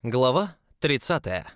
Глава 30.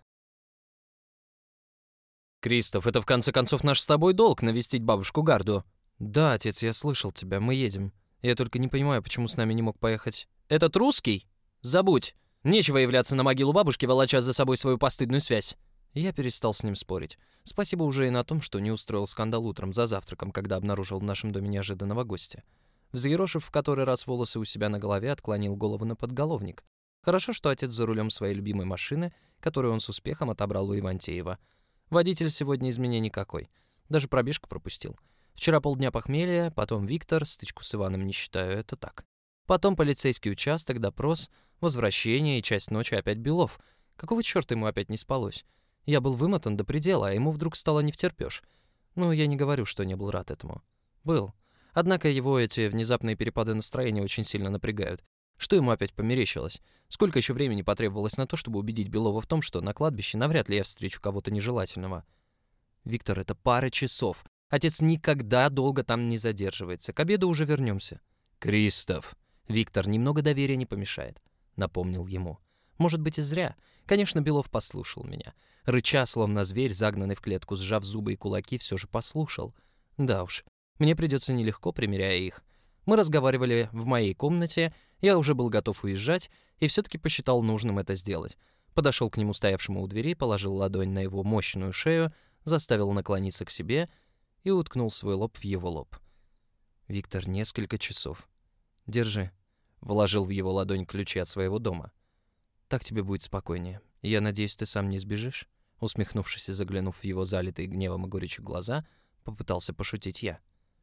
«Кристоф, это в конце концов наш с тобой долг — навестить бабушку Гарду». «Да, отец, я слышал тебя, мы едем. Я только не понимаю, почему с нами не мог поехать». «Этот русский? Забудь. Нечего являться на могилу бабушки, волоча за собой свою постыдную связь». Я перестал с ним спорить. Спасибо уже и на том, что не устроил скандал утром за завтраком, когда обнаружил в нашем доме неожиданного гостя. Взъерошив в который раз волосы у себя на голове, отклонил голову на подголовник. Хорошо, что отец за рулем своей любимой машины, которую он с успехом отобрал у Ивантеева. Водитель сегодня из меня никакой. Даже пробежку пропустил. Вчера полдня похмелья, потом Виктор, стычку с Иваном не считаю, это так. Потом полицейский участок, допрос, возвращение и часть ночи опять Белов. Какого черта ему опять не спалось? Я был вымотан до предела, а ему вдруг стало невтерпёж. Ну, я не говорю, что не был рад этому. Был. Однако его эти внезапные перепады настроения очень сильно напрягают. Что ему опять померещилось? Сколько еще времени потребовалось на то, чтобы убедить Белова в том, что на кладбище навряд ли я встречу кого-то нежелательного? Виктор, это пара часов. Отец никогда долго там не задерживается. К обеду уже вернемся. Кристоф. Виктор, немного доверия не помешает, напомнил ему. Может быть, и зря. Конечно, Белов послушал меня. Рыча, словно зверь, загнанный в клетку, сжав зубы и кулаки, все же послушал. Да уж, мне придется нелегко, примеряя их. Мы разговаривали в моей комнате, я уже был готов уезжать, и все-таки посчитал нужным это сделать. Подошел к нему, стоявшему у двери, положил ладонь на его мощную шею, заставил наклониться к себе и уткнул свой лоб в его лоб. «Виктор, несколько часов. Держи». Вложил в его ладонь ключи от своего дома. «Так тебе будет спокойнее. Я надеюсь, ты сам не сбежишь?» Усмехнувшись и заглянув в его залитые гневом и горечью глаза, попытался пошутить я.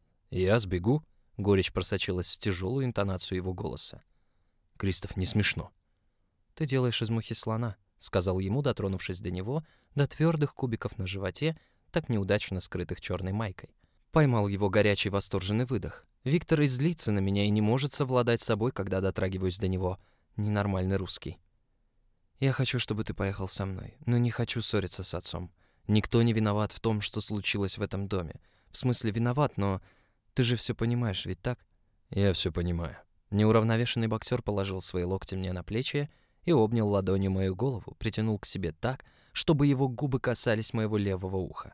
«Я сбегу?» Горечь просочилась в тяжелую интонацию его голоса. «Кристоф, не смешно». «Ты делаешь из мухи слона», — сказал ему, дотронувшись до него, до твердых кубиков на животе, так неудачно скрытых черной майкой. Поймал его горячий восторженный выдох. Виктор и злится на меня и не может совладать с собой, когда дотрагиваюсь до него. Ненормальный русский. «Я хочу, чтобы ты поехал со мной, но не хочу ссориться с отцом. Никто не виноват в том, что случилось в этом доме. В смысле, виноват, но... Ты же все понимаешь, ведь так?» «Я все понимаю». Неуравновешенный боксер положил свои локти мне на плечи и обнял ладонью мою голову, притянул к себе так, чтобы его губы касались моего левого уха.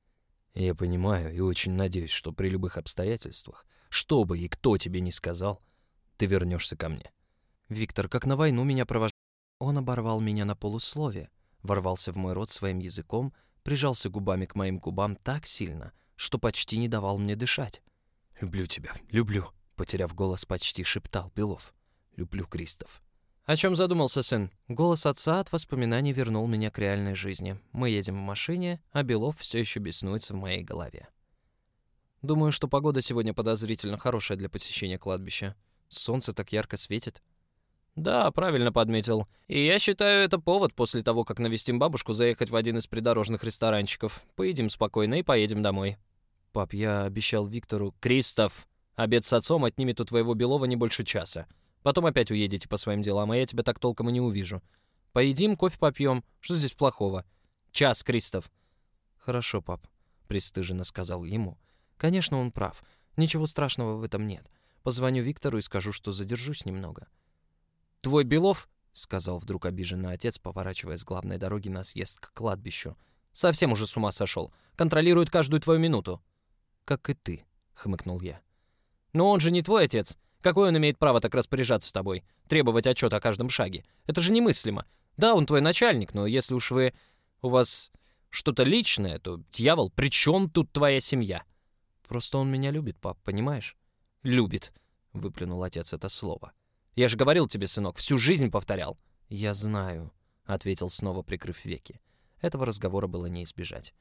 «Я понимаю и очень надеюсь, что при любых обстоятельствах, что бы и кто тебе ни сказал, ты вернешься ко мне». «Виктор, как на войну меня провожал». Он оборвал меня на полуслове, ворвался в мой рот своим языком, прижался губами к моим губам так сильно, что почти не давал мне дышать. «Люблю тебя, люблю», — потеряв голос, почти шептал Белов. «Люблю, Кристоф». «О чем задумался, сын?» Голос отца от воспоминаний вернул меня к реальной жизни. Мы едем в машине, а Белов все еще беснуется в моей голове. «Думаю, что погода сегодня подозрительно хорошая для посещения кладбища. Солнце так ярко светит». «Да, правильно подметил. И я считаю, это повод после того, как навестим бабушку, заехать в один из придорожных ресторанчиков. Поедим спокойно и поедем домой». «Пап, я обещал Виктору...» «Кристоф, обед с отцом отнимет у твоего Белова не больше часа. Потом опять уедете по своим делам, а я тебя так толком и не увижу. Поедим, кофе попьем. Что здесь плохого? Час, Кристоф». «Хорошо, пап», — пристыженно сказал ему. «Конечно, он прав. Ничего страшного в этом нет. Позвоню Виктору и скажу, что задержусь немного». «Твой Белов», — сказал вдруг обиженный отец, поворачивая с главной дороги на съезд к кладбищу, — «совсем уже с ума сошел. Контролирует каждую твою минуту». «Как и ты», — хмыкнул я. «Но он же не твой отец. Какое он имеет право так распоряжаться тобой? Требовать отчета о каждом шаге? Это же немыслимо. Да, он твой начальник, но если уж у вас что-то личное, то, дьявол, при чем тут твоя семья?» «Просто он меня любит, пап, понимаешь?» «Любит», — выплюнул отец это слово. «Я же говорил тебе, сынок, всю жизнь повторял». «Я знаю», — ответил, снова прикрыв веки. Этого разговора было не избежать.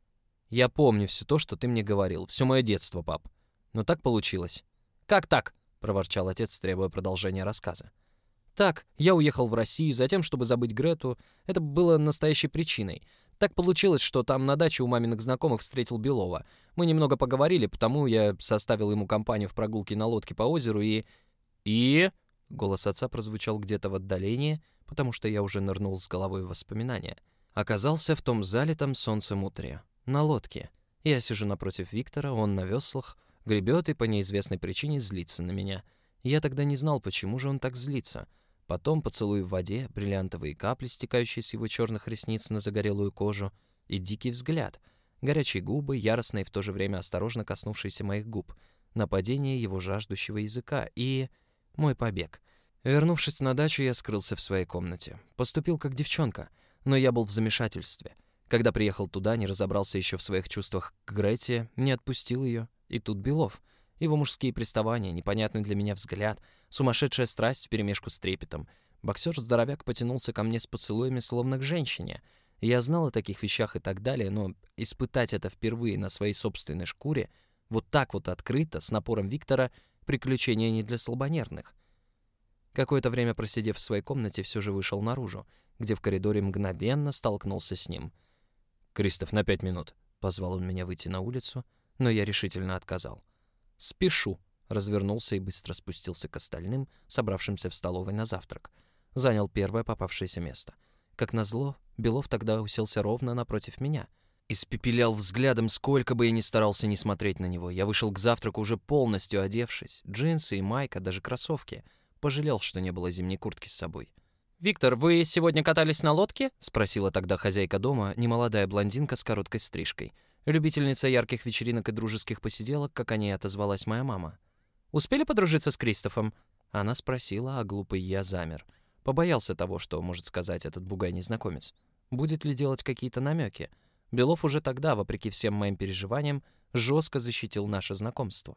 «Я помню все то, что ты мне говорил, все мое детство, пап. Но так получилось». «Как так?» — проворчал отец, требуя продолжения рассказа. «Так, я уехал в Россию, затем, чтобы забыть Грету. Это было настоящей причиной. Так получилось, что там на даче у маминых знакомых встретил Белова. Мы немного поговорили, потому я составил ему компанию в прогулке на лодке по озеру И...» Голос отца прозвучал где-то в отдалении, потому что я уже нырнул с головой в воспоминания. Оказался в том залитом солнцем утре. На лодке. Я сижу напротив Виктора, он на веслах, гребет и по неизвестной причине злится на меня. Я тогда не знал, почему же он так злится. Потом поцелуй в воде, бриллиантовые капли, стекающие с его черных ресниц на загорелую кожу, и дикий взгляд, горячие губы, яростно и в то же время осторожно коснувшиеся моих губ, нападение его жаждущего языка и... мой побег. Вернувшись на дачу, я скрылся в своей комнате. Поступил как девчонка, но я был в замешательстве. Когда приехал туда, не разобрался еще в своих чувствах к Грете, не отпустил ее, и тут Белов. Его мужские приставания, непонятный для меня взгляд, сумасшедшая страсть вперемешку с трепетом. Боксер-здоровяк потянулся ко мне с поцелуями, словно к женщине. Я знал о таких вещах и так далее, но испытать это впервые на своей собственной шкуре, вот так вот открыто, с напором Виктора, приключение не для слабонервных. Какое-то время просидев в своей комнате, все же вышел наружу, где в коридоре мгновенно столкнулся с ним. «Кристоф, на 5 минут», — позвал он меня выйти на улицу, но я решительно отказал. «Спешу», — развернулся и быстро спустился к остальным, собравшимся в столовой на завтрак. Занял первое попавшееся место. Как назло, Белов тогда уселся ровно напротив меня. Испепелял взглядом, сколько бы я ни старался не смотреть на него. Я вышел к завтраку уже полностью одевшись. Джинсы и майка, даже кроссовки. Пожалел, что не было зимней куртки с собой. «Виктор, вы сегодня катались на лодке?» — спросила тогда хозяйка дома, немолодая блондинка с короткой стрижкой. Любительница ярких вечеринок и дружеских посиделок, как о ней отозвалась моя мама. «Успели подружиться с Кристофом?» Она спросила, а глупый я замер. Побоялся того, что может сказать этот бугай-незнакомец. Будет ли делать какие-то намеки? Белов уже тогда, вопреки всем моим переживаниям, жестко защитил наше знакомство.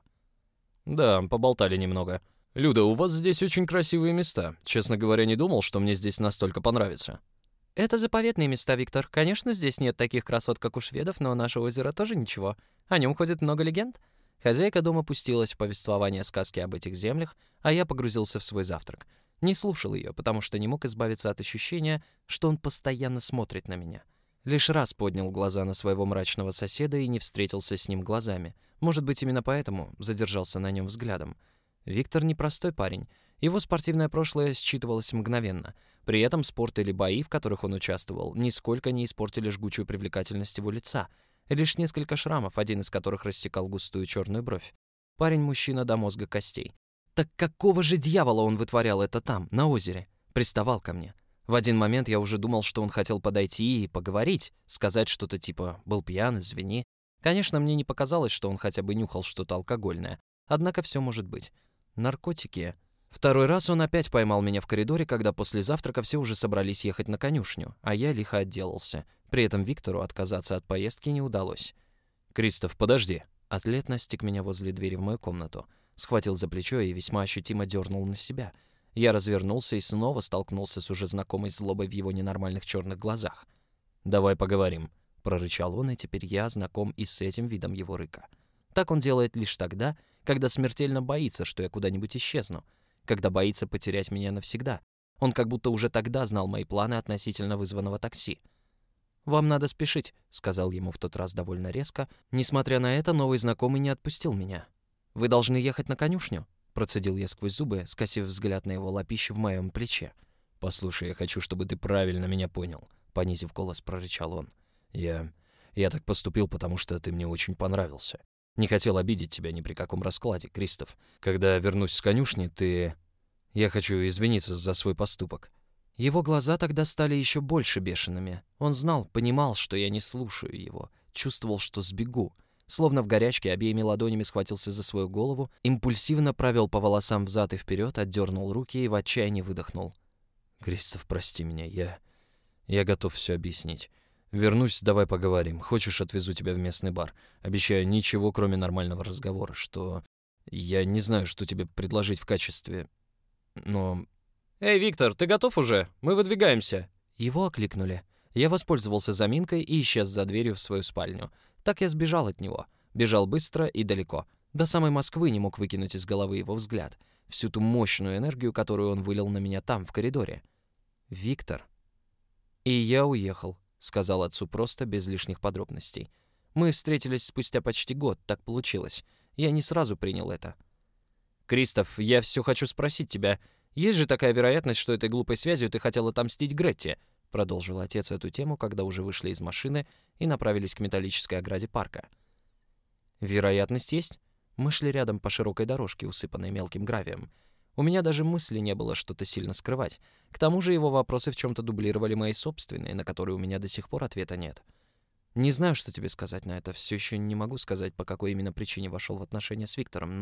«Да, поболтали немного. Люда, у вас здесь очень красивые места. Честно говоря, не думал, что мне здесь настолько понравится». «Это заповедные места, Виктор. Конечно, здесь нет таких красот, как у шведов, но наше озеро тоже ничего. О нем ходит много легенд». Хозяйка дома пустилась в повествование сказки об этих землях, а я погрузился в свой завтрак. Не слушал ее, потому что не мог избавиться от ощущения, что он постоянно смотрит на меня. Лишь раз поднял глаза на своего мрачного соседа и не встретился с ним глазами. Может быть, именно поэтому задержался на нем взглядом. Виктор непростой парень. Его спортивное прошлое считывалось мгновенно. При этом спорт или бои, в которых он участвовал, нисколько не испортили жгучую привлекательность его лица. Лишь несколько шрамов, один из которых рассекал густую черную бровь. Парень-мужчина до мозга костей. Так какого же дьявола он вытворял это там, на озере? Приставал ко мне. В один момент я уже думал, что он хотел подойти и поговорить, сказать что-то типа «был пьян, извини». Конечно, мне не показалось, что он хотя бы нюхал что-то алкогольное. Однако все может быть. Наркотики. Второй раз он опять поймал меня в коридоре, когда после завтрака все уже собрались ехать на конюшню, а я лихо отделался. При этом Виктору отказаться от поездки не удалось. «Кристоф, подожди». Атлет настиг меня возле двери в мою комнату. Схватил за плечо и весьма ощутимо дернул на себя. Я развернулся и снова столкнулся с уже знакомой злобой в его ненормальных черных глазах. «Давай поговорим», — прорычал он, и теперь я знаком и с этим видом его рыка. Так он делает лишь тогда, когда смертельно боится, что я куда-нибудь исчезну, когда боится потерять меня навсегда. Он как будто уже тогда знал мои планы относительно вызванного такси. «Вам надо спешить», — сказал ему в тот раз довольно резко. Несмотря на это, новый знакомый не отпустил меня. «Вы должны ехать на конюшню», — процедил я сквозь зубы, скосив взгляд на его лапищу в моем плече. «Послушай, я хочу, чтобы ты правильно меня понял», — понизив голос, прорычал он. Я так поступил, потому что ты мне очень понравился. Не хотел обидеть тебя ни при каком раскладе, Кристоф. Когда вернусь с конюшни, Я хочу извиниться за свой поступок». Его глаза тогда стали еще больше бешеными. Он знал, понимал, что я не слушаю его. Чувствовал, что сбегу. Словно в горячке обеими ладонями схватился за свою голову, импульсивно провел по волосам взад и вперед, отдернул руки и в отчаянии выдохнул. «Кристоф, прости меня, я готов все объяснить. Вернусь, давай поговорим. Хочешь, отвезу тебя в местный бар. Обещаю, ничего, кроме нормального разговора, что... Я не знаю, что тебе предложить в качестве... Но...» «Эй, Виктор, ты готов уже? Мы выдвигаемся!» Его окликнули. Я воспользовался заминкой и исчез за дверью в свою спальню. Так я сбежал от него. Бежал быстро и далеко. До самой Москвы не мог выкинуть из головы его взгляд. Всю ту мощную энергию, которую он вылил на меня там, в коридоре. «Виктор...» «И я уехал», — сказал отцу просто, без лишних подробностей. «Мы встретились спустя почти год, так получилось. Я не сразу принял это». «Кристоф, я все хочу спросить тебя. Есть же такая вероятность, что этой глупой связью ты хотел отомстить Гретте?» Продолжил отец эту тему, когда уже вышли из машины и направились к металлической ограде парка. «Вероятность есть?» Мы шли рядом по широкой дорожке, усыпанной мелким гравием. У меня даже мысли не было что-то сильно скрывать. К тому же его вопросы в чем-то дублировали мои собственные, на которые у меня до сих пор ответа нет. Не знаю, что тебе сказать на это. Все еще не могу сказать, по какой именно причине вошел в отношения с Виктором,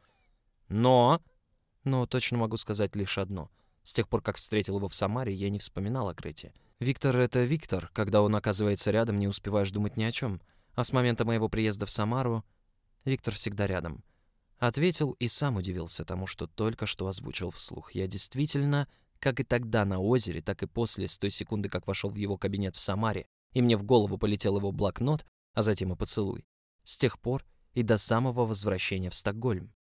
Но точно могу сказать лишь одно. С тех пор, как встретил его в Самаре, я не вспоминал о Крете. Виктор — это Виктор. Когда он оказывается рядом, не успеваешь думать ни о чем. А с момента моего приезда в Самару Виктор всегда рядом. Ответил и сам удивился тому, что только что озвучил вслух. Я действительно, как и тогда на озере, так и после, с той секунды, как вошел в его кабинет в Самаре, и мне в голову полетел его блокнот, а затем и поцелуй. С тех пор и до самого возвращения в Стокгольм.